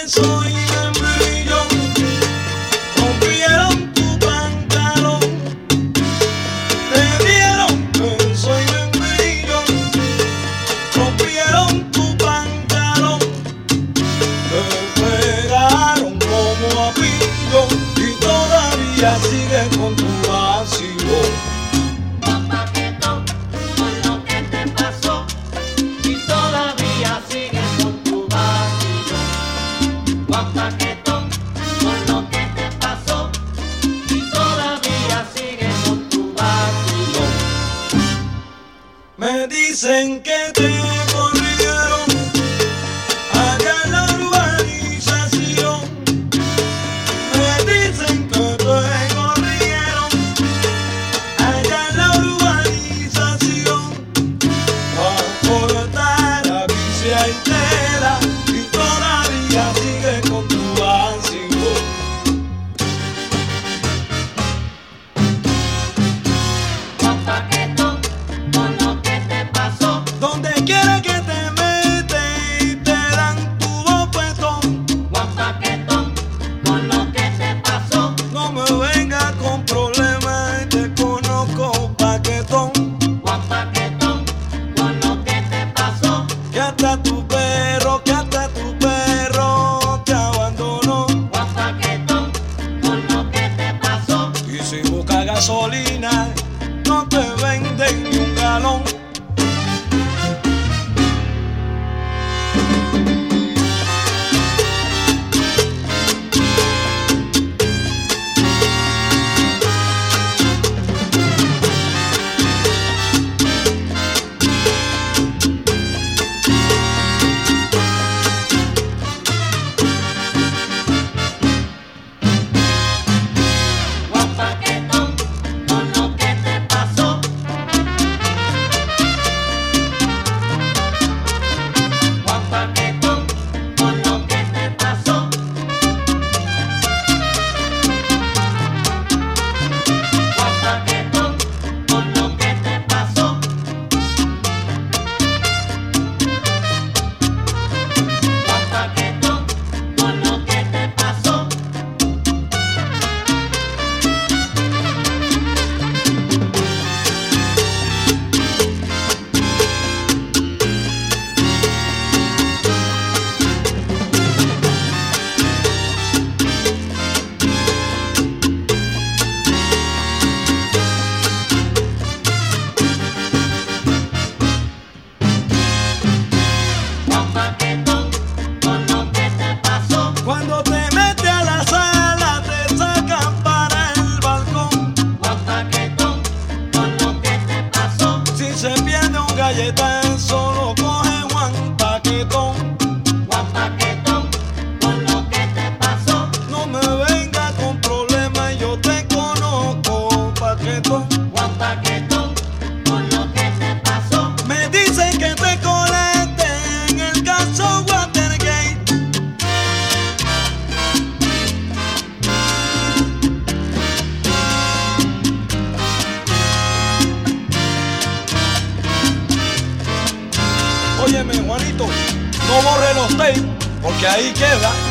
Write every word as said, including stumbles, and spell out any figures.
soy membrillo, rompieron tu pantalón. Te dieron que soy membrillo, rompieron tu pantalón. Te pegaron como a pillo y todavía sigues con tu vacío. Paquetón, con lo que te pasó y todavía sigues con tu vacilón. Me dicen que te corrieron allá en la urbanización. Me dicen que te corrieron allá en la urbanización. Pa' cortar la vicia y tela y todavía sigue con tu vacío. Juan Paquetón, con lo que te pasó. Donde quiera que te metes y te dan tu bofetón. Juan Paquetón, con lo que te pasó. No me vengas con problemas, te conozco, Paquetón. Juan Paquetón, con lo que te pasó. Que hasta tu perro, que hasta tu perro te abandonó. Juan Paquetón, con lo que te pasó. Y si buscas gasolina, no te venden ni un galón. Juan Paquetón, con lo que te pasó. Juan Paquetón, con lo que te pasó. Juan Paquetón, con lo que te pasó. Juan Paquetón, con lo que te pasó. Juan Paquetón, con lo que te pasó. Cuando te metes a la sala, te sacan para el balcón. Juan Paquetón, con lo que te pasó. Si se pierde un galletazo, lo coge Juan Paquetón. Juan Paquetón, con lo que te pasó. No me vengas con problemas, yo te conozco, Paquetón. Juan Paquetón, con lo que te pasó. Me dicen que te colaste en el caso Watergate. Óyeme, Juanito, no borre los tapes, porque ahí queda